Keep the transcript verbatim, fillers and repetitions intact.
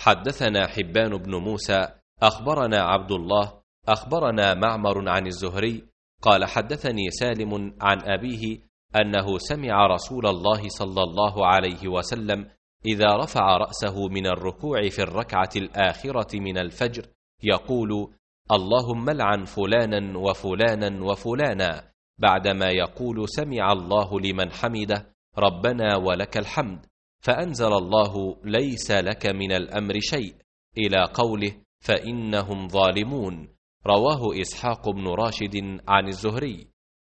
حدثنا حبان بن موسى أخبرنا عبد الله أخبرنا معمر عن الزهري قال حدثني سالم عن أبيه أنه سمع رسول الله صلى الله عليه وسلم إذا رفع رأسه من الركوع في الركعة الآخرة من الفجر يقول: اللهم لعن فلانا وفلانا وفلانا، بعدما يقول: سمع الله لمن حمده ربنا ولك الحمد، فأنزل الله: ليس لك من الأمر شيء، إلى قوله: فإنهم ظالمون. رواه إسحاق بن راشد عن الزهري.